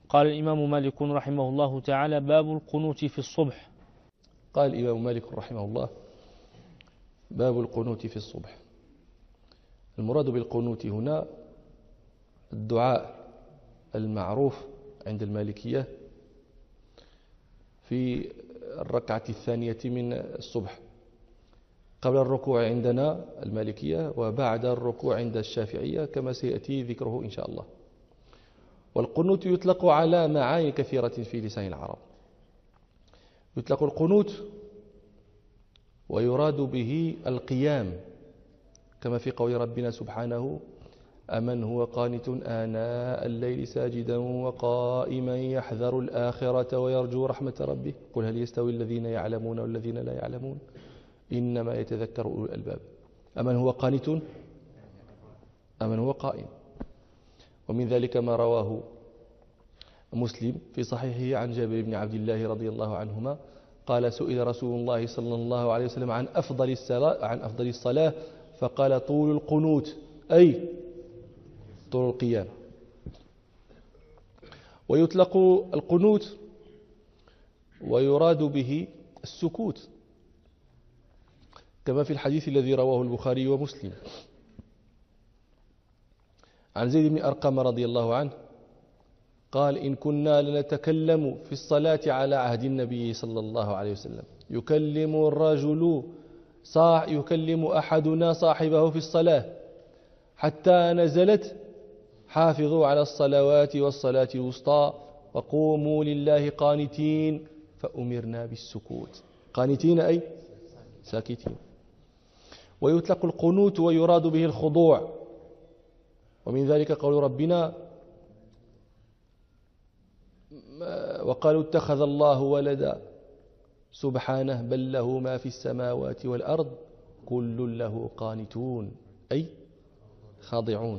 قال الإمام مالك رحمه الله تعالى: باب القنوت في الصبح. قال الإمام مالك رحمه الله: باب القنوت في الصبح. المراد بالقنوت هنا الدعاء المعروف عند المالكية في الركعة الثانية من الصبح، قبل الركوع عندنا المالكية وبعد الركوع عند الشافعية كما سيأتي ذكره إن شاء الله. والقنوت يطلق على معاني كثيرة في لسان العرب. يطلق القنوت ويراد به القيام، كما في قول ربنا سبحانه: أمن هو قانت آناء الليل ساجدا وقائما يحذر الآخرة ويرجو رحمة ربه قل هل يستوي الذين يعلمون والذين لا يعلمون إنما يتذكر أولو الألباب. أمن هو قانت، أمن هو قائم. ومن ذلك ما رواه مسلم في صحيحه عن جابر بن عبد الله رضي الله عنهما قال: سئل رسول الله صلى الله عليه وسلم عن أفضل الصلاة فقال: طول القنوت، أي طول القيام. ويطلق القنوت ويراد به السكوت، كما في الحديث الذي رواه البخاري ومسلم عن زيد بن أرقم رضي الله عنه قال: إن كنا لنتكلم في الصلاة على عهد النبي صلى الله عليه وسلم يكلم أحدنا صاحبه في الصلاة حتى نزلت: حافظوا على الصلوات والصلاة الوسطى وقوموا لله قانتين، فأمرنا بالسكوت. قانتين أي ساكتين. ويطلق القنوت ويراد به الخضوع، ومن ذلك قول ربنا: وقالوا اتخذ الله ولدا سبحانه بل له ما في السماوات والأرض كل له قانتون، أي خاضعون.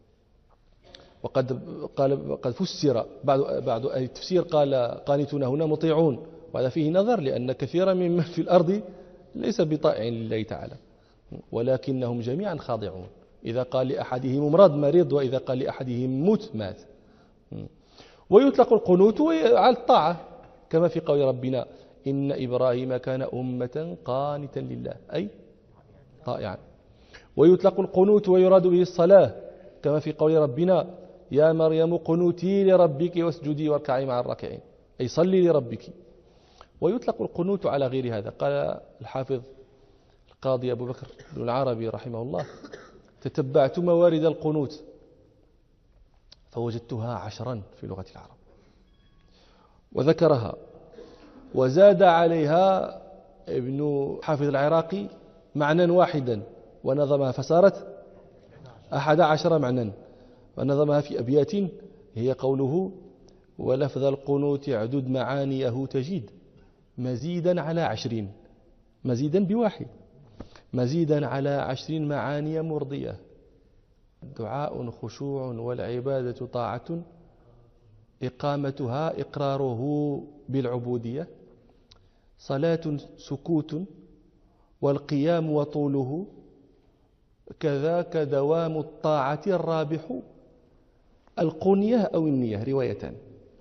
وقد فسر بعض أهل التفسير قال قانتون هنا مطيعون، وهذا فيه نظر، لأن كثيرا ممن في الأرض ليس بطائع لله تعالى، ولكنهم جميعا خاضعون. إذا قال لأحدهم مرض، وإذا قال لأحدهم مت مات. ويطلق القنوت على الطاعة، كما في قول ربنا: إن إبراهيم كان أمة قانتا لله، أي طائعا. ويطلق القنوت ويراد به الصلاة، كما في قول ربنا: يا مريم قنوتي لربك واسجدي واركعي مع الراكعين، أي صلي لربك. ويطلق القنوت على غير هذا. قال الحافظ القاضي أبو بكر بن العربي رحمه الله: تتبعت موارد القنوت فوجدتها 10 في لغة العرب، وذكرها وزاد عليها ابن حافظ العراقي معنى واحدا ونظمها فصارت 11 معنى، ونظمها في أبيات هي قوله: ولفظ القنوت عدد معانيه تجد مزيدا على 20، مزيدا بواحد، مزيدا على 20 معاني مرضية: دعاء خشوع والعبادة طاعة، إقامتها إقراره بالعبودية، صلاة سكوت والقيام وطوله، كذاك دوام الطاعة الرابح، القنية أو النية روايتان.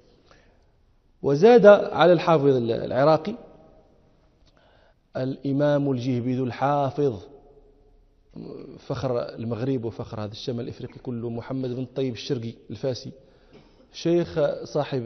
وزاد على الحافظ العراقي الإمام الجهبذ الحافظ فخر المغرب وفخر هذا الشمال الإفريقي كله، محمد بن طيب الشرقي الفاسي، شيخ صاحب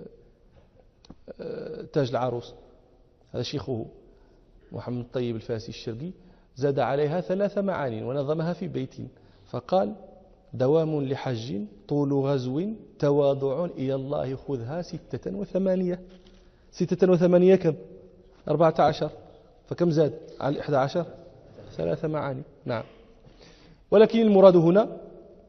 تاج العروس، هذا شيخه محمد طيب الفاسي الشرقي، زاد عليها 3 معاني ونظمها في بيت، فقال: دوام لحج، طول غزو، تواضع إلى الله، خذها 6 و8. 6 و8 كم؟ 14، فكم زاد على 11؟ 3 معاني. نعم. ولكن المراد هنا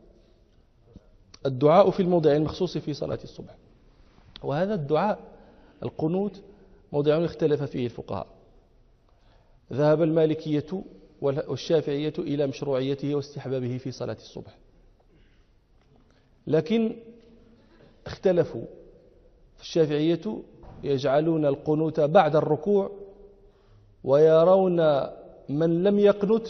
الدعاء في الموضع المخصوص في صلاة الصبح، وهذا الدعاء القنوت موضع اختلف فيه الفقهاء. ذهب المالكية والشافعية إلى مشروعيته واستحبابه في صلاة الصبح، لكن اختلفوا. الشافعية يجعلون القنوت بعد الركوع، ويرون من لم يقنت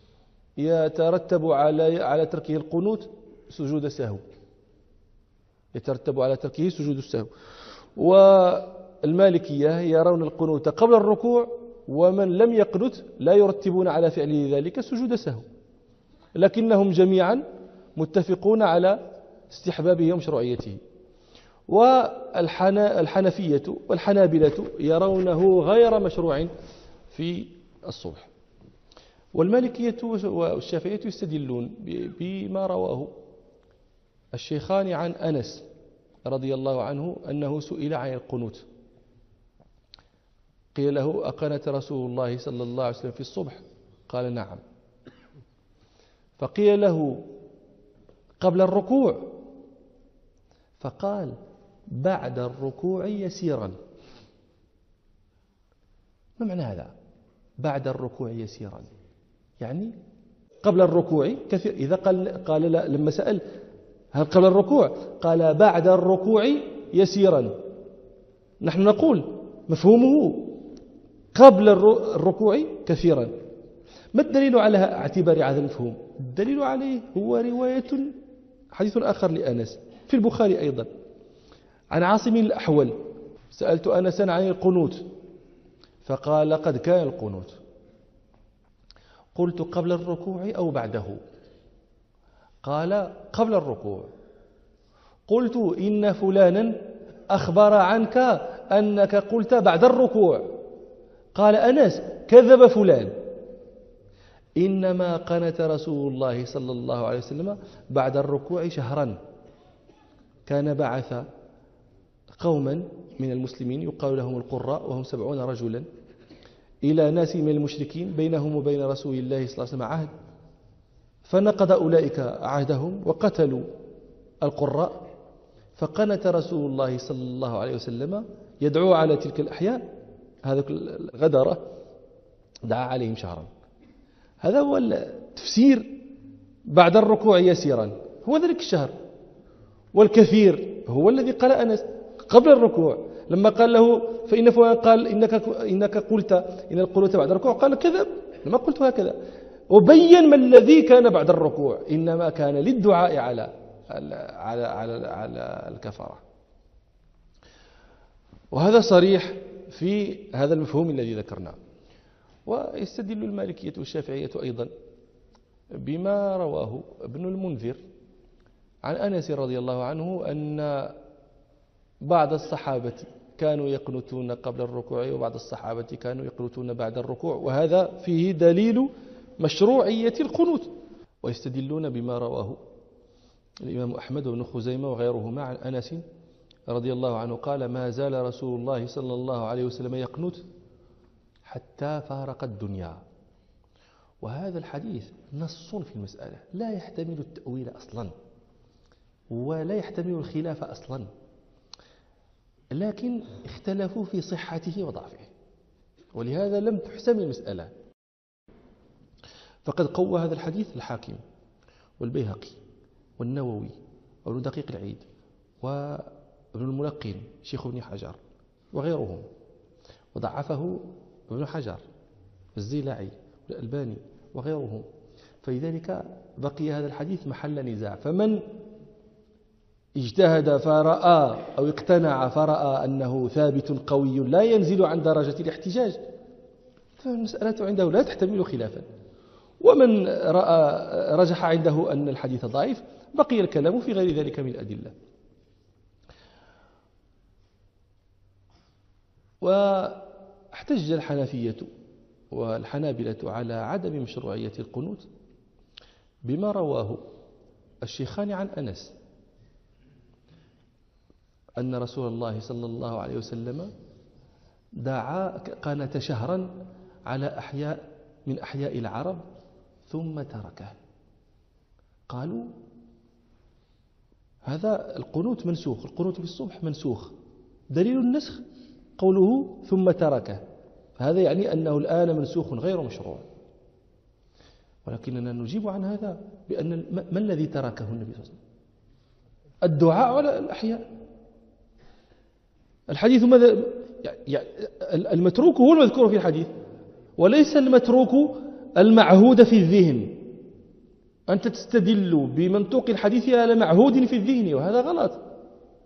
يترتب على تركه القنوت سجود سهو، يترتب على تركه سجود السهو. والمالكية يرون القنوت قبل الركوع، ومن لم يقنت لا يرتبون على فعله ذلك سجود سهو، لكنهم جميعا متفقون على استحبابه ومشروعيته. والحنفية والحنابلة يرونه غير مشروع في الصبح. والمالكية والشافعية يستدلون بما رواه الشيخان عن أنس رضي الله عنه أنه سئل عن القنوت، قيل له: أقنت رسول الله صلى الله عليه وسلم في الصبح؟ قال: نعم. فقيل له: قبل الركوع؟ فقال: بعد الركوع يسيرا. ما معنى هذا؟ بعد الركوع يسيرا يعني قبل الركوع كثير. إذا قال لما سأل هل قبل الركوع؟ قال: بعد الركوع يسيرا. نحن نقول مفهومه قبل الركوع كثيرا. ما الدليل على اعتبار هذا المفهوم؟ الدليل عليه هو رواية حديث آخر لأنس في البخاري أيضا عن عاصم الأحول. سألت أنسا عن القنوت فقال: قد كان القنوت. قلت: قبل الركوع أو بعده؟ قال: قبل الركوع. قلت: إن فلانا أخبر عنك أنك قلت بعد الركوع. قال أنس: كذب فلان، إنما قنت رسول الله صلى الله عليه وسلم بعد الركوع شهرا. كان بعث قوما من المسلمين يقال لهم القراء، وهم 70 رجلا، إلى ناس من المشركين بينهم وبين رسول الله صلى الله عليه وسلم عهد، فنقض أولئك عهدهم وقتلوا القراء. فقنت رسول الله صلى الله عليه وسلم يدعو على تلك الأحياء، هذا الغدرة دعا عليهم شهرا. هذا هو التفسير بعد الركوع يسيرا، هو ذلك الشهر. والكثير هو الذي قال أنس قبل الركوع، لما قال له: فإن فلان قال إنك قلت إن القنوت بعد الركوع، قال: كذب، لما قلت هكذا. وبين ما الذي كان بعد الركوع، إنما كان للدعاء على الكفارة. وهذا صريح في هذا المفهوم الذي ذكرناه. ويستدل المالكية والشافعية أيضا بما رواه ابن المنذر عن أنس رضي الله عنه أن بعض الصحابة كانوا يقنتون قبل الركوع، وبعض الصحابة كانوا يقنتون بعد الركوع، وهذا فيه دليل مشروعية القنوت. ويستدلون بما رواه الإمام أحمد وابن خزيمة وغيرهما عن أنس رضي الله عنه قال: ما زال رسول الله صلى الله عليه وسلم يقنت حتى فارق الدنيا. وهذا الحديث نص في المسألة، لا يحتمل التأويل أصلا ولا يحتمل الخلاف أصلا، لكن اختلفوا في صحته وضعفه، ولهذا لم تحسم المسألة. فقد قوى هذا الحديث الحاكم والبيهقي والنووي وابن دقيق العيد وابن الملقن شيخ ابن حجر وغيرهم، وضعفه ابن حجر الزيلعي والألباني وغيرهم. فلذلك بقي هذا الحديث محل نزاع. فمن اجتهد فرأى أو اقتنع فرأى أنه ثابت قوي لا ينزل عن درجة الاحتجاج، فالمسألة عنده لا تحتمل خلافا. ومن رجح عنده أن الحديث ضعيف بقي الكلام في غير ذلك من الأدلة. واحتج الحنفية والحنابلة على عدم مشروعية القنوت بما رواه الشيخان عن أنس أن رسول الله صلى الله عليه وسلم دعا قنت شهرا على أحياء من أحياء العرب ثم تركه. قالوا هذا القنوت منسوخ، القنوت بالصبح منسوخ، دليل النسخ قوله ثم تركه، هذا يعني أنه الآن منسوخ غير مشروع. ولكننا نجيب عن هذا بأن ما الذي تركه النبي صلى الله عليه وسلم؟ الدعاء على الأحياء. الحديث ماذا؟ يعني المتروك هو المذكور في الحديث، وليس المتروك المعهود في الذهن. أنت تستدل بمنطوق الحديث على معهود في الذهن، وهذا غلط.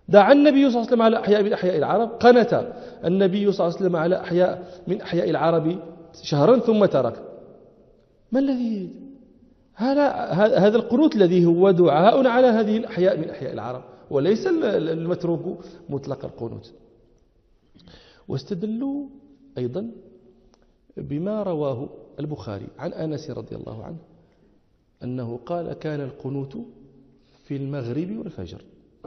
دعا النبي صلى الله عليه وسلم على أحياء من أحياء العرب، قنت النبي صلى الله عليه وسلم على أحياء من أحياء العرب شهرا ثم ترك. ما الذي هذا القنوت الذي هو دعاء على هذه الأحياء من أحياء العرب، وليس المتروك مطلق القنوت. واستدلوا أيضا بما رواه البخاري عن أنس رضي الله عنه أنه قال كان القنوت في المغرب والفجر.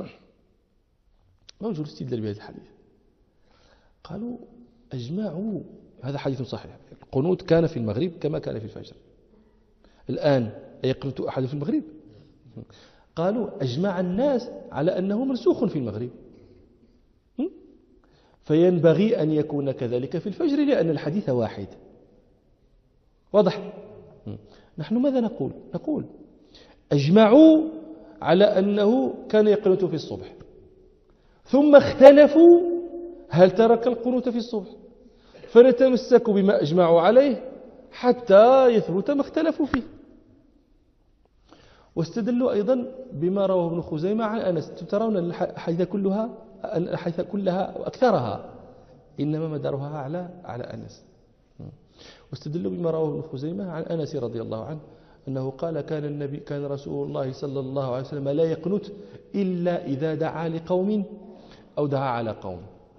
ما وجه الاستدلال بهذا الحديث؟ قالوا أجمعوا، هذا حديث صحيح، القنوت كان في المغرب كما كان في الفجر. الآن أيقنت أحد في المغرب؟ قالوا أجمع الناس على أنه منسوخ في المغرب، فينبغي أن يكون كذلك في الفجر لأن الحديث واحد. واضح؟ نحن ماذا نقول؟ نقول أجمعوا على أنه كان يقنت في الصبح، ثم اختلفوا هل ترك القنوت في الصبح، فنتمسك بما أجمعوا عليه حتى يثبت ما اختلفوا فيه. واستدلوا أيضا بما رواه ابن خزيمة عن أنس. ترون الحديث كلها وأكثرها إنما مدارها على أنس. واستدلوا بما رواه ابن خزيمة عن أنس رضي الله عنه أنه قال كان رسول الله صلى الله عليه وسلم لا يقنت إلا إذا دعا لقوم أو دعا على قوم.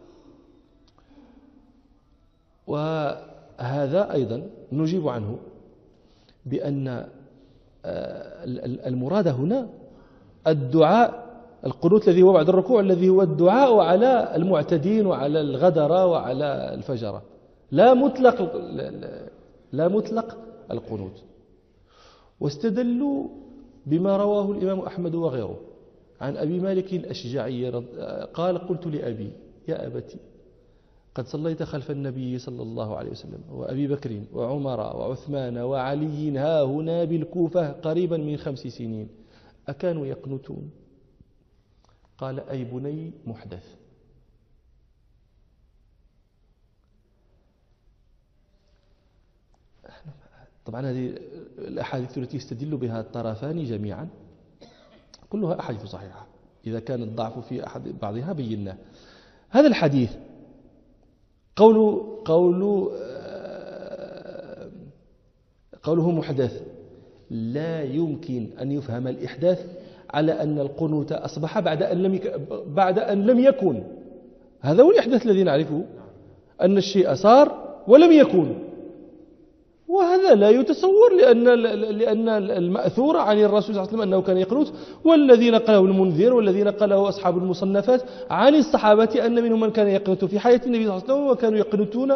وهذا أيضا نجيب عنه بأن المراد هنا الدعاء، القنوت الذي هو بعد الركوع الذي هو الدعاء على المعتدين وعلى الغدرة وعلى الفجرة، لا مطلق القنوت. واستدلوا بما رواه الإمام أحمد وغيره عن أبي مالك الأشجعي قال قلت لأبي يا أبتي قد صليت خلف النبي صلى الله عليه وسلم وأبي بكر وعمر وعثمان وعلي ها هنا بالكوفة قريبا من 5 سنين، أكانوا يقنتون؟ قال أي بني محدث. طبعا هذه الأحاديث التي يستدل بها الطرفان جميعا كلها أحاديث صحيحة، إذا كان الضعف في أحد بعضها بيناه. هذا الحديث قوله محدث لا يمكن أن يفهم الإحداث على أن القنوت أصبح بعد أن لم يكن. هذا هو الإحداث الذي نعرفه، أن الشيء صار ولم يكن، وهذا لا يتصور لأن المأثور عن الرسول صلى الله عليه وسلم أنه كان يقنت، والذي نقله المنذر والذي نقله أصحاب المصنفات عن الصحابة أن منهم من كان يقنت في حياة النبي صلى الله عليه وسلم، وكانوا يقنتون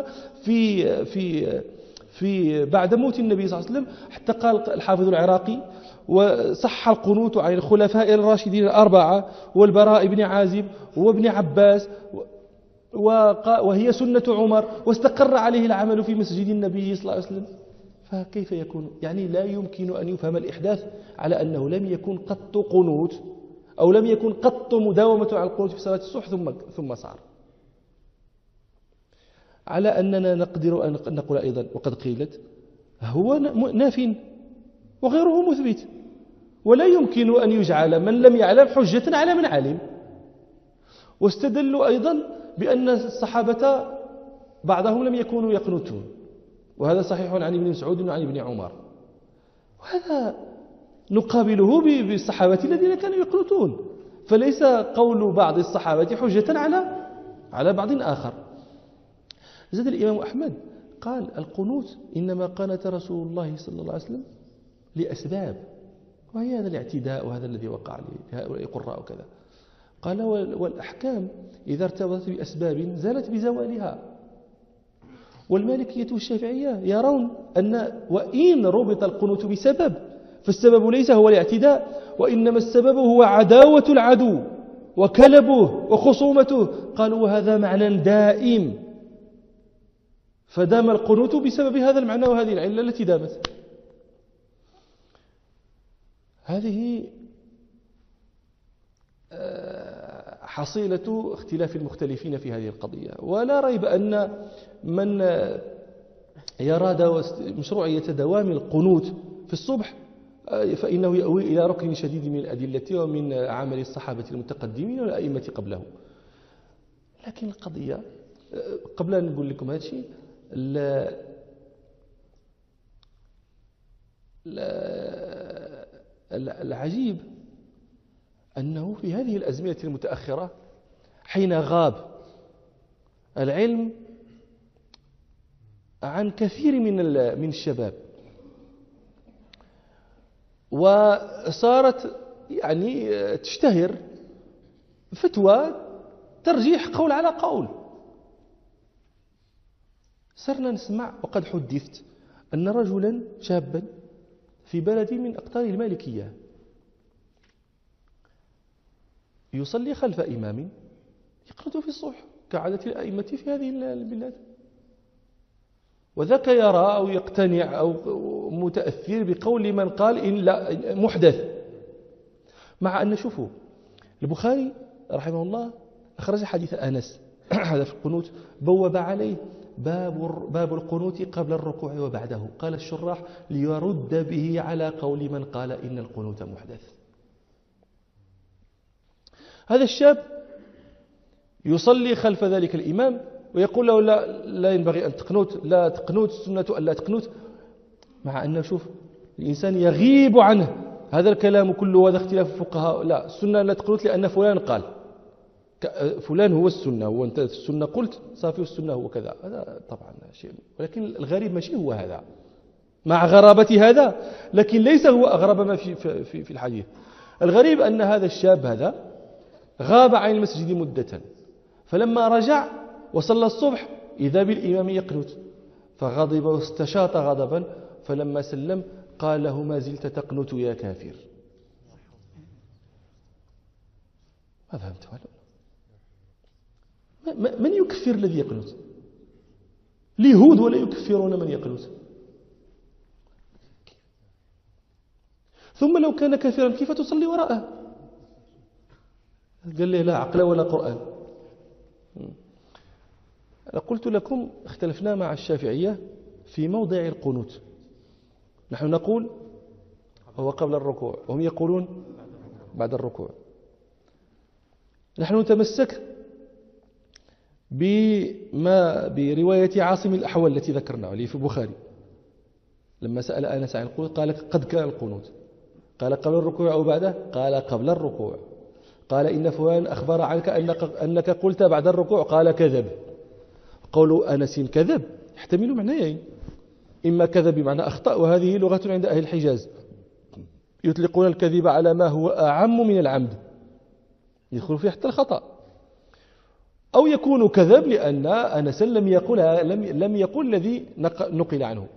في بعد موت النبي صلى الله عليه وسلم. حتى قال الحافظ العراقي وصح القنوت عن الخلفاء الراشدين ال4 والبراء بن عازب وابن عباس، وهي سنة عمر، واستقر عليه العمل في مسجد النبي صلى الله عليه وسلم. فكيف يكون؟ يعني لا يمكن أن يفهم الإحداث على أنه لم يكن قط قنوت أو لم يكن قط مداومة على القنوت في صلاة الصبح ثم صار. على أننا نقدر أن نقول أيضا وقد قيلت هو ناف وغيره مثبت، ولا يمكن أن يجعل من لم يعلم حجة على من علم. واستدلوا أيضا بأن الصحابة بعضهم لم يكونوا يقنتون، وهذا صحيح عن ابن مسعود وعن ابن عمر، وهذا نقابله بالصحابة الذين كانوا يقنتون، فليس قول بعض الصحابة حجة على بعض آخر. زاد الإمام أحمد قال القنوت إنما قنت رسول الله صلى الله عليه وسلم لأسباب، وهي هذا الاعتداء وهذا الذي وقع لهؤلاء القراء وكذا. قال والأحكام إذا ارتبطت بأسباب زالت بزوالها. والمالكية والشافعية يرون أن وإن ربط القنوت بسبب فالسبب ليس هو الاعتداء، وإنما السبب هو عداوة العدو وكلبه وخصومته. قالوا وهذا معنى دائم، فدام القنوت بسبب هذا المعنى وهذه العلة التي دامت. هذه حصيلة اختلاف المختلفين في هذه القضية. ولا ريب أن من يرى مشروعية دوام القنوت في الصبح فإنه يأوي إلى ركن شديد من الأدلة ومن عمل الصحابة المتقدمين والأئمة قبله. لكن القضية قبل أن نقول لكم هذا الشيء، العجيب أنه في هذه الأزمنة المتأخرة حين غاب العلم عن كثير من الشباب، وصارت يعني تشتهر فتوى ترجيح قول على قول. صرنا نسمع وقد حدثت أن رجلا شابا في بلد من أقطار المالكية يصلي خلف إمام يقنط في الصبح كعادة الأئمة في هذه البلاد، وذاك يرى أو يقتنع أو متأثر بقول من قال إن لا محدث، مع أن شوفوا البخاري رحمه الله أخرج حديث أنس هذا في القنوت، بوب عليه باب القنوت قبل الركوع وبعده، قال الشراح ليرد به على قول من قال إن القنوت محدث. هذا الشاب يصلي خلف ذلك الإمام ويقول له لا ينبغي أن تقنوت، لا تقنوت، السنة أن لا تقنوت، مع أن شوف الإنسان يغيب عنه هذا الكلام كله وهذا اختلاف الفقهاء، لا السنة لا تقنوت لأن فلان قال، فلان هو السنة، وأنت السنة قلت صافي السنة هو كذا، هذا طبعا شيء، ولكن الغريب ماشي هو هذا، مع غرابة هذا لكن ليس هو أغرب ما في الحديث. الغريب أن هذا الشاب هذا غاب عن المسجد مدة، فلما رجع وصلى الصبح إذا بالإمام يقنت، فغضب واستشاط غضبا، فلما سلم قال له ما زلت تقنت يا كافر. ما فهمت من يكفر الذي يقنت؟ اليهود ولا يكفرون من يقنت؟ ثم لو كان كافرا كيف تصلي وراءه؟ قال لي لا عقل ولا قرآن. قلت لكم اختلفنا مع الشافعية في موضع القنوت، نحن نقول هو قبل الركوع وهم يقولون بعد الركوع. نحن نتمسك برواية عاصم الأحول التي ذكرناها اللي في البخاري، لما سأل أنس عن القنوت قال قد كان القنوت، قال قبل الركوع أو بعده، قال قبل الركوع، قال إن فلان أخبر عنك أنك قلت بعد الركوع، قال كذب. قول أنس كذب يحتمل معنيين، إما كذب بمعنى أخطأ، وهذه لغة عند أهل الحجاز يطلقون الكذب على ما هو أعم من العمد يدخل فيه حتى الخطأ، أو يكون كذب لأن أنس لم يقل الذي نقل عنه.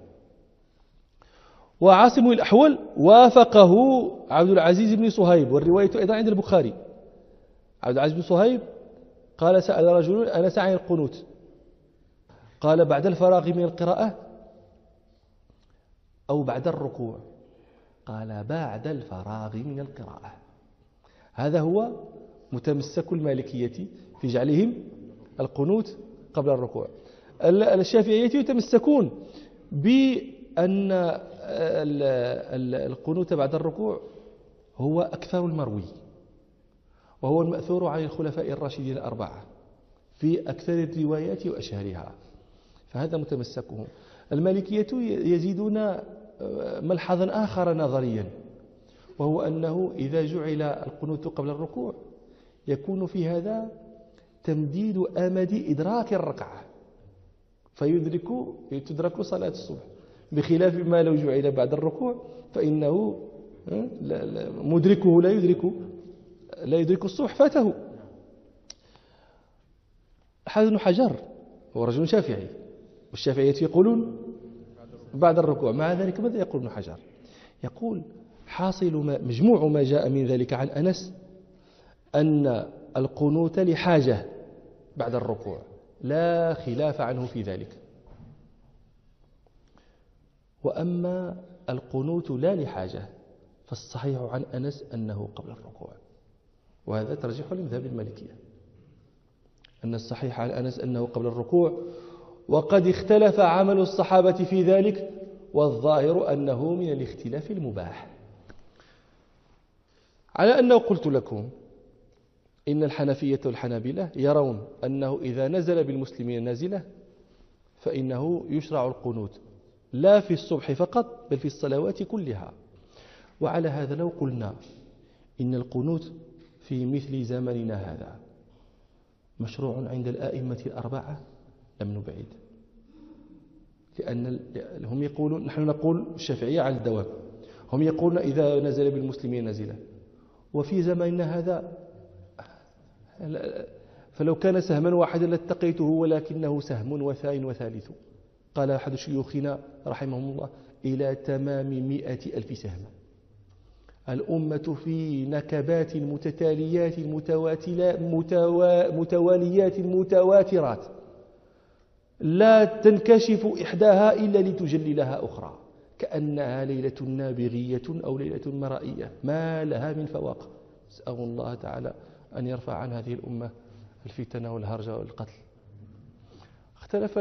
وعاصم الأحول وافقه عبد العزيز بن صهيب، والرواية أيضا عند البخاري. عبد العزيز بن صهيب قال سأل رجل أنس عن القنوت، قال بعد الفراغ من القراءة أو بعد الركوع، قال بعد الفراغ من القراءة. هذا هو متمسك المالكية في جعلهم القنوت قبل الركوع. الشافعية يتمسكون بأن القنوت بعد الركوع هو أكثر المروي، وهو المأثور عن الخلفاء الراشدين الأربعة في أكثر الروايات وأشهرها، فهذا متمسكهم. المالكية يزيدون ملحظا آخر نظريا، وهو أنه إذا جعل القنوت قبل الركوع يكون في هذا تمديد أمد إدراك الركعة، تدرك صلاة الصبح، بخلاف ما لو جعل بعد الركوع فإنه مدركه لا يدرك الصبح فاته. حافظ بن حجر هو رجل شافعي، والشافعية يقولون بعد الركوع، مع ذلك ماذا يقول ابن حجر؟ يقول حاصل مجموع ما جاء من ذلك عن أنس أن القنوت لحاجة بعد الركوع، لا خلاف عنه في ذلك. وأما القنوت لا لحاجة فالصحيح عن أنس أنه قبل الركوع، وهذا ترجيح لمذهب المالكية، أن الصحيح عن أنس أنه قبل الركوع، وقد اختلف عمل الصحابة في ذلك، والظاهر أنه من الاختلاف المباح، على أنه قلت لكم إن الحنفية والحنابلة يرون أنه إذا نزل بالمسلمين نازلة فإنه يشرع القنوت لا في الصبح فقط بل في الصلوات كلها. وعلى هذا لو قلنا إن القنوت في مثل زمننا هذا مشروع عند الآئمة الأربعة لم نبعد، لأن هم يقولون، نحن نقول الشافعية على الدوام، هم يقولون إذا نزل بالمسلمين نزلة، وفي زماننا هذا فلو كان سهما واحدا لاتقيته ولكنه سهم وثاني وثالث. قال أحد شيوخنا رحمهم الله إلى تمام 100,000 سهم. الأمة في نكبات متتاليات متواليات متواترات لا تنكشف إحداها إلا لتجلي لها أخرى، كأنها ليلة نابغية أو ليلة مرائية ما لها من فواق. أسأل الله تعالى أن يرفع عن هذه الأمة الفتن والهرج والقتل. اختلف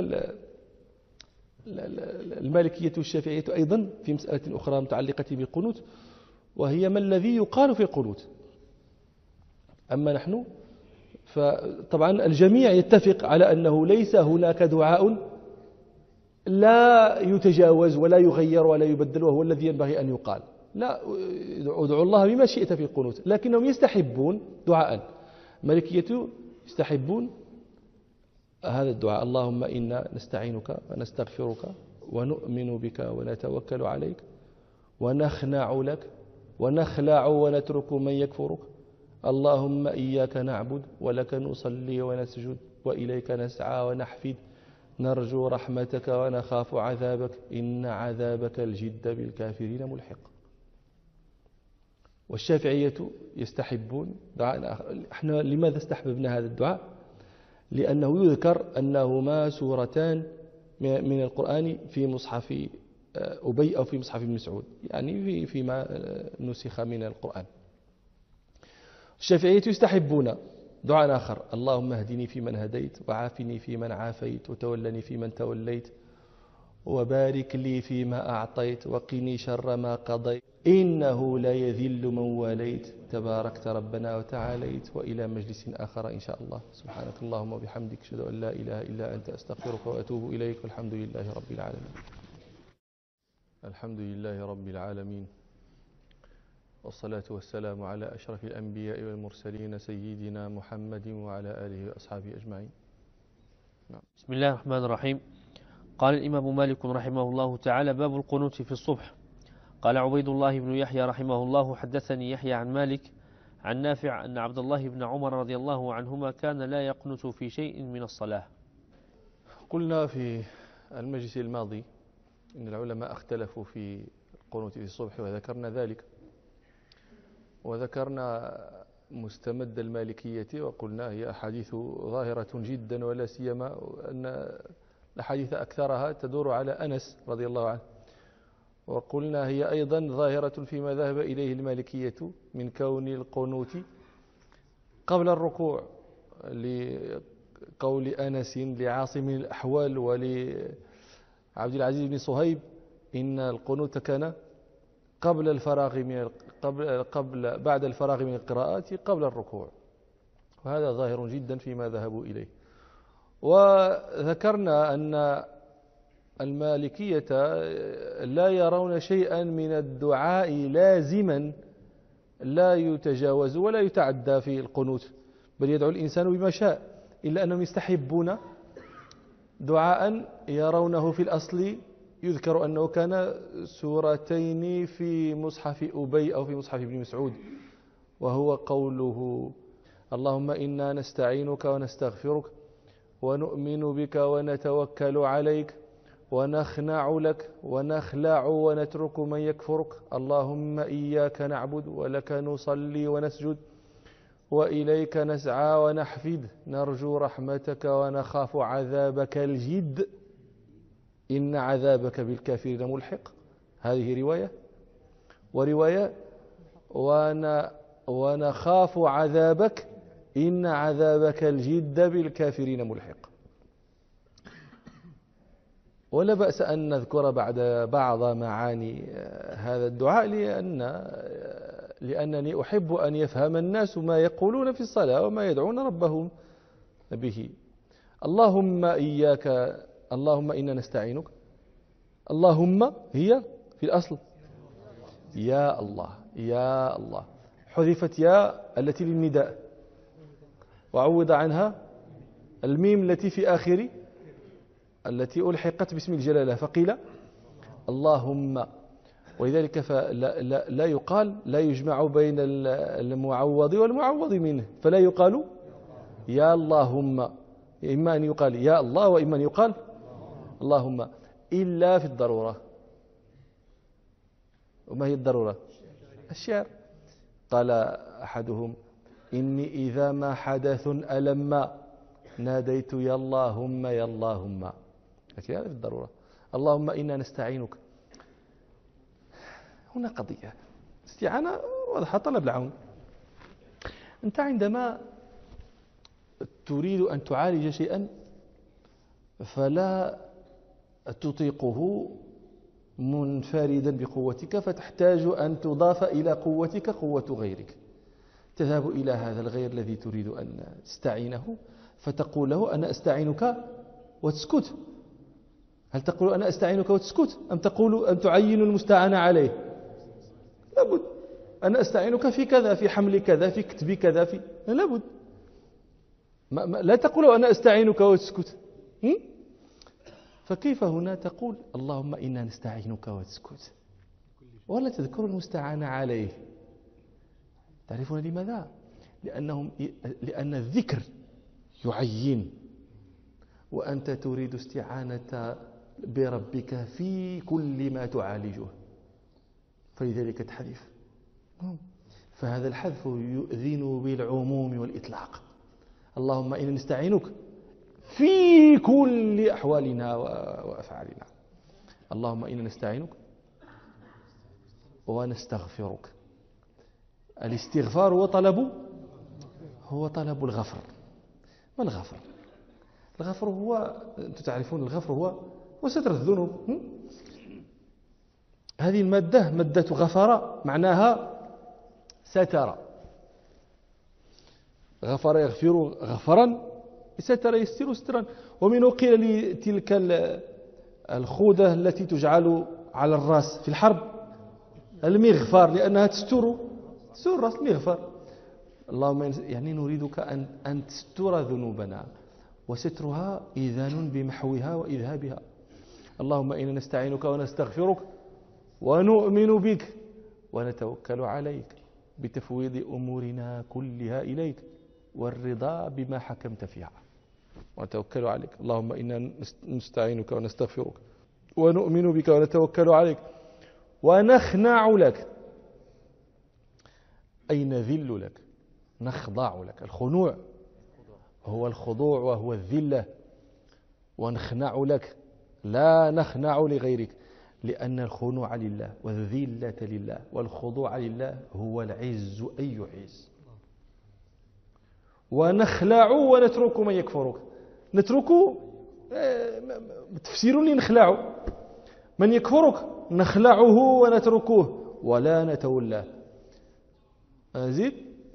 المالكية والشافعية أيضا في مسألة أخرى متعلقة بالقنوت، وهي ما الذي يقال في القنوت. أما نحن فطبعا الجميع يتفق على أنه ليس هناك دعاء لا يتجاوز ولا يغير ولا يبدل، وهو الذي ينبغي أن يقال. لا، ادعوا الله بما شئت في القنوت، لكنهم يستحبون دعاء. المالكية يستحبون هذا الدعاء: اللهم إنا نستعينك ونستغفرك ونؤمن بك ونتوكل عليك ونخنع لك ونخلع ونترك من يكفرك، اللهم إياك نعبد ولك نصلي ونسجد وإليك نسعى ونحفد، نرجو رحمتك ونخاف عذابك، إن عذابك الجد بالكافرين ملحق. والشافعية يستحبون دعاء آخر. احنا لماذا استحببنا هذا الدعاء؟ لأنه يذكر أنهما سورتان من القرآن في مصحف أبي أو في مصحف ابن مسعود، يعني فيما نسخ من القرآن. الشافعية يستحبون دعاء آخر: اللهم اهدني فيمن هديت وعافني فيمن عافيت وتولني فيمن توليت وبارك لي فيما أعطيت وقني شر ما قضيت إنه لا يذل من واليت تباركت ربنا وتعاليت. وإلى مجلس آخر إن شاء الله. سبحانك اللهم وبحمدك أشهد أن لا إله إلا أنت أستغفرك وأتوب إليك، والحمد لله رب العالمين. الحمد لله رب العالمين، والصلاة والسلام على أشرف الأنبياء والمرسلين سيدنا محمد وعلى آله وأصحابه أجمعين. بسم الله الرحمن الرحيم. قال الإمام مالك رحمه الله تعالى: باب القنوت في الصبح. قال عبيد الله بن يحيى رحمه الله: حدثني يحيى عن مالك عن نافع أن عبد الله بن عمر رضي الله عنهما كان لا يقنت في شيء من الصلاة. قلنا في المجلس الماضي إن العلماء اختلفوا في القنوت في الصبح، وذكرنا ذلك، وذكرنا مستمد المالكية، وقلنا هي أحاديث ظاهرة جدا، ولا سيما أن الحديث أكثرها تدور على أنس رضي الله عنه. وقلنا هي أيضا ظاهرة فيما ذهب إليه المالكية من كون القنوت قبل الركوع، لقول أنس لعاصم الأحوال ولعبد العزيز بن صهيب إن القنوت كان قبل الفراغ من بعد الفراغ من القراءات قبل الركوع، وهذا ظاهر جدا فيما ذهبوا إليه. وذكرنا أن المالكية لا يرون شيئا من الدعاء لازما لا يتجاوز ولا يتعدى في القنوت، بل يدعو الإنسان بما شاء، إلا أنهم يستحبون دعاء يرونه في الأصل يذكر أنه كان سورتين في مصحف أبي أو في مصحف ابن مسعود، وهو قوله: اللهم إنا نستعينك ونستغفرك ونؤمن بك ونتوكل عليك ونخنع لك ونخلع ونترك من يكفرك، اللهم إياك نعبد ولك نصلي ونسجد وإليك نسعى ونحفد، نرجو رحمتك ونخاف عذابك الجد، إن عذابك بالكافرين ملحق. هذه رواية، ورواية ونخاف عذابك إن عذابك الجد بالكافرين ملحق. ولا بأس أن نذكر بعد بعض معاني هذا الدعاء، لأن لأنني أحب أن يفهم الناس ما يقولون في الصلاة وما يدعون ربهم به. اللهم إياك، اللهم إنا نستعينك. اللهم هي في الأصل يا الله، يا الله، حذفت يا التي للنداء وعوض عنها الميم التي في آخر التي ألحقت باسم الجلالة فقيل اللهم. ولذلك لا يقال، لا يجمع بين المعوض والمعوض منه، فلا يقال يا اللهم، إما أن يقال يا الله وإما أن يقال اللهم، إلا في الضرورة. وما هي الضرورة؟ الشعر. قال أحدهم إني إذا ما حدث ألم ناديت يا اللهم يا اللهم. لكن هذا في الضرورة. اللهم إنا نستعينك. هنا قضية استعانة واضحة، طلب العون. أنت عندما تريد أن تعالج شيئا فلا تطيقه منفردا بقوتك، فتحتاج أن تضاف إلى قوتك قوة غيرك. تذهب إلى هذا الغير الذي تريد أن تستعينه فتقول له أنا أستعينك وتسكت. هل تقول أنا أستعينك وتسكت أم تقول أن تعين المستعان عليه؟ لابد. أنا أستعينك في كذا، في حمل كذا، في كتب كذا، في لابد. لا تقول أنا أستعينك وتسكت. فكيف هنا تقول اللهم إنا نستعينك وتسكت ولا تذكر المستعان عليه؟ تعرفون لماذا؟ لأن الذكر يعين، وأنت تريد استعانة بربك في كل ما تعالجه، فلذلك تحذف. فهذا الحذف يؤذن بالعموم والإطلاق. اللهم إنا نستعينك في كل أحوالنا وأفعالنا. اللهم إنا نستعينك ونستغفرك. الاستغفار هو طلب الغفر. ما الغفر؟ الغفر هو، أنتم تعرفون الغفر هو ستر الذنوب. هذه المادة مادة غفر معناها ستر. غفر يغفر غفرا، ستر يستر سترا. ومنه قيل لتلك الخوذة التي تجعل على الرأس في الحرب المغفر، لأنها تستر الرأس المغفر. اللهم يعني نريدك أن تستر ذنوبنا، وسترها إذان بمحوها وإذهابها. اللهم إنا نستعينك ونستغفرك ونؤمن بك ونتوكل عليك بتفويض أمورنا كلها إليك والرضا بما حكمت فيها ونتوكل عليك. اللهم إنا نستعينك ونستغفرك ونؤمن بك ونتوكل عليك ونخنع لك، أي نذل لك، نخضع لك. الخنوع هو الخضوع وهو الذلة، ونخنع لك، لا نخنع لغيرك، لأن الخنوع لله والذلة لله والخضوع لله هو العز أي عز. ونخلع ونترك من يكفرك. نترك تفسير لنخلع من يكفرك، نخلعه ونتركه ولا نتولاه. أزيد.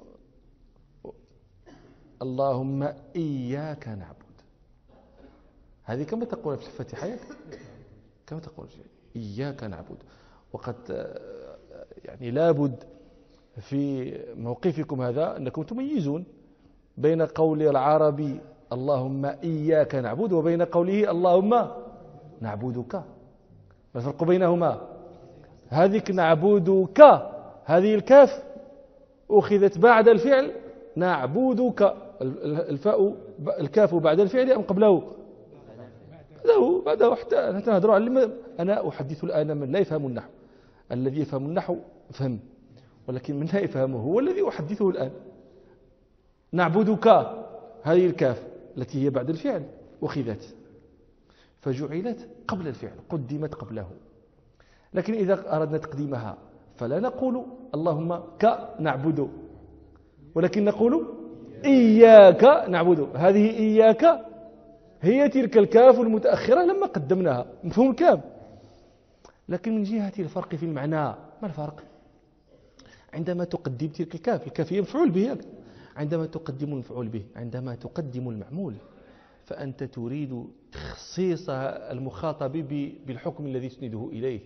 اللهم إياك نعبد. هذه كما تقول في الفاتحة، كما تقول إياك نعبد. وقد يعني لابد في موقفكم هذا أنكم تميزون بين قول العربي اللهم إياك نعبد وبين قوله اللهم نعبدك. ما الفرق بينهما؟ هذيك نعبدك، هذه الكاف أخذت بعد الفعل نعبدك. الكاف بعد الفعل أم قبله؟ بعده حتى نهضر على. أنا أحدث الآن من لا يفهم النحو. الذي يفهم النحو فهم، ولكن من لا يفهمه هو الذي أحدثه الآن. نعبدك، هذه الكاف التي هي بعد الفعل أخذت فجعلت قبل الفعل، قدمت قبله. لكن إذا أردنا تقديمها فلا نقول اللهم نعبد، ولكن نقول إياك نعبد. هذه إياك هي تلك الكاف المتأخرة لما قدمناها، مفهوم الكلام. لكن من جهة الفرق في المعنى، ما الفرق؟ عندما تقدم تلك الكاف هي مفعول به، عندما تقدم المفعول به، عندما تقدم المعمول، فأنت تريد تخصيص المخاطب بالحكم الذي تسنده إليه.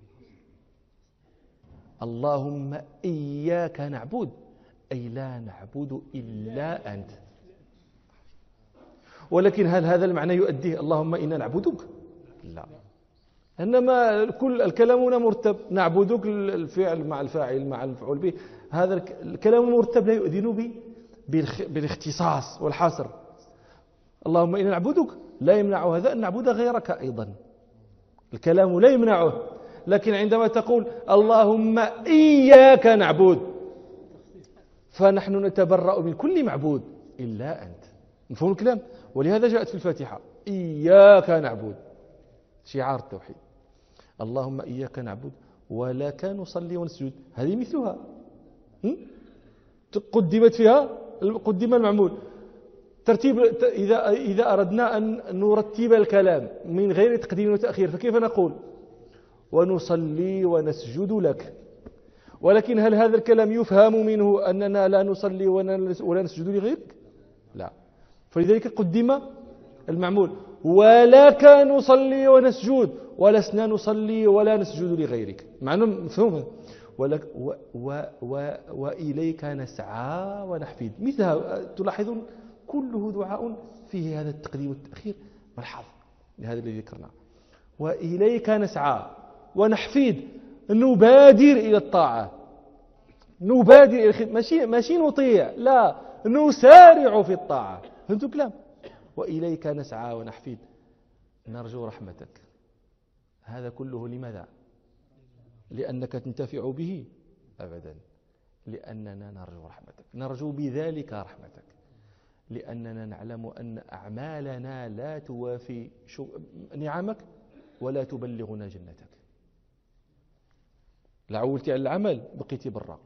اللهم إياك نعبد، أي لا نعبد إلا أنت. ولكن هل هذا المعنى يؤديه اللهم إنا نعبدك؟ لا، إنما كل الكلام هنا مرتب، نعبدك الفعل مع الفاعل مع المفعول به، هذا الكلام مرتب لا يؤذن بالاختصاص والحصر. اللهم إنا نعبدك لا يمنع هذا أن نعبد غيرك أيضا، الكلام لا يمنعه. لكن عندما تقول اللهم إياك نعبد، فنحن نتبرأ من كل معبود إلا أنت. مفهوم الكلام؟ ولهذا جاءت في الفاتحة إياك نعبد، شعار التوحيد. اللهم إياك نعبد ولك نصلي ونسجد، هذه مثلها قدمت فيها، قدم المعمول. ترتيب إذا أردنا أن نرتب الكلام من غير تقديم وتأخير فكيف نقول؟ ونصلي ونسجد لك. ولكن هل هذا الكلام يفهم منه أننا لا نصلي ولا نسجد لغيرك؟ لا، فلذلك قدم المعمول. ولك نصلي ونسجد، ولسنا نصلي ولا نسجد لغيرك، معنى مفهوم. وإليك نسعى ونحفد، مثلها تلاحظون كله دعاء فيه هذا التقديم والتأخير، ملحظ لهذا الذي ذكرنا. وإليك نسعى ونحفد، نبادر إلى الطاعة، نبادر إلى الخدمة، ماشي نطيع، لا، نسارع في الطاعة. فهمتوا الكلام؟ وإليك نسعى ونحفد، نرجو رحمتك. هذا كله لماذا؟ لأنك تنتفع به؟ أبدا، لأننا نرجو رحمتك، نرجو بذلك رحمتك، لأننا نعلم أن أعمالنا لا توافي نعمك ولا تبلغنا جنتك. لعولتي على العمل بقيتي برا،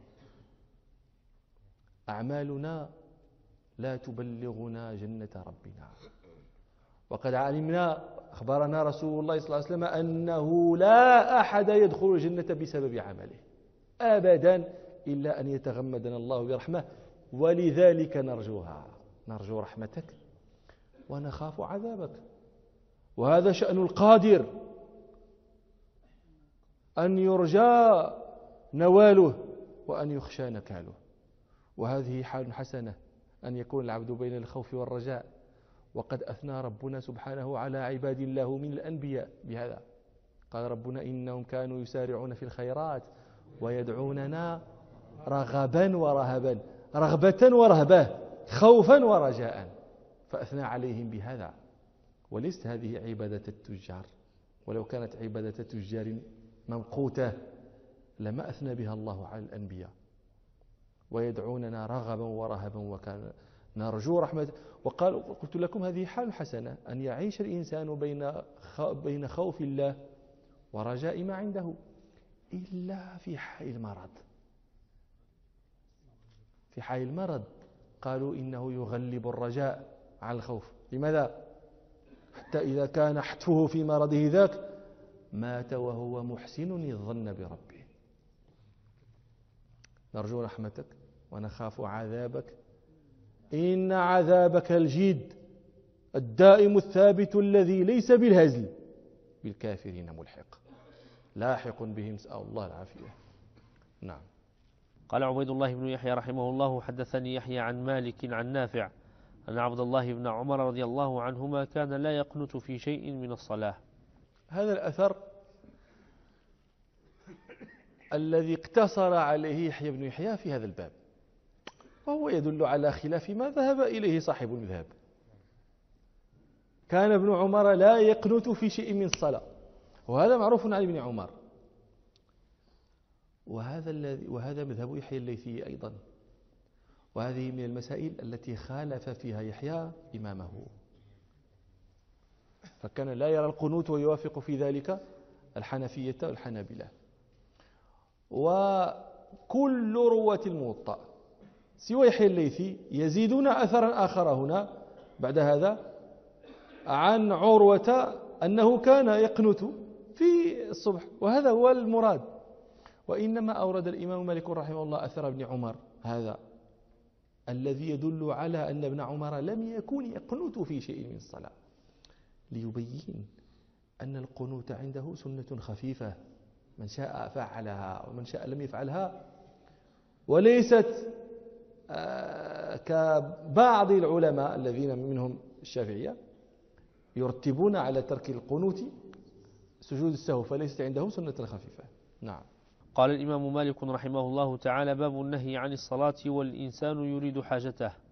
أعمالنا لا تبلغنا جنة ربنا. وقد علمنا، أخبرنا رسول الله صلى الله عليه وسلم أنه لا أحد يدخل الجنة بسبب عمله أبدا إلا أن يتغمدنا الله برحمة، ولذلك نرجوها، نرجو رحمتك ونخاف عذابك. وهذا شأن القادر، أن يرجى نواله وأن يخشى نكاله. وهذه حال حسنة، أن يكون العبد بين الخوف والرجاء. وقد أثنى ربنا سبحانه على عباد الله من الأنبياء بهذا، قال ربنا إنهم كانوا يسارعون في الخيرات ويدعوننا رغبا ورهبا، رغبة ورهبة، خوفا ورجاء، فأثنى عليهم بهذا. وليست هذه عبادة التجار، ولو كانت عبادة تجار ممقوتة لما أثنى بها الله على الأنبياء. ويدعوننا رغبا ورهبا وكان نرجو رحمة. وقال قلت لكم هذه حال حسنة، أن يعيش الإنسان بين خوف الله ورجاء ما عنده، إلا في حال المرض. في حال المرض قالوا إنه يغلب الرجاء على الخوف. لماذا؟ حتى إذا كان حتفه في مرضه ذاك مات وهو محسن الظن بربه. نرجو رحمتك ونخاف عذابك، إن عذابك الجد الدائم الثابت الذي ليس بالهزل بالكافرين ملحق، لاحق بهم، نسأل الله العافية. نعم. قال عبيد الله بن يحيى رحمه الله حدثني يحيى عن مالك عن نافع أن عبد الله بن عمر رضي الله عنهما كان لا يقنت في شيء من الصلاة. هذا الأثر الذي اقتصر عليه يحيى بن يحيى في هذا الباب، وهو يدل على خلاف ما ذهب إليه صاحب المذهب. كان ابن عمر لا يقنت في شيء من الصلاة، وهذا معروف عن ابن عمر، وهذا مذهب يحيى الليثي أيضا. وهذه من المسائل التي خالف فيها يحيى إمامه، فكان لا يرى القنوت ويوافق في ذلك الحنفية والحنابلة. وكل رواة الموطأ سوى يحيى الليثي يزيدون أثرا آخر هنا بعد هذا عن عروة أنه كان يقنت في الصبح، وهذا هو المراد. وإنما أورد الإمام مالك رحمه الله أثر ابن عمر هذا الذي يدل على أن ابن عمر لم يكن يقنت في شيء من الصلاة، ليبين أن القنوت عنده سنة خفيفة، من شاء فعلها ومن شاء لم يفعلها، وليست كبعض العلماء الذين منهم الشافعية يرتبون على ترك القنوت سجود السهو، فليست عندهم سنة خفيفة. نعم. قال الإمام مالك رحمه الله تعالى: باب النهي عن الصلاة والإنسان يريد حاجته.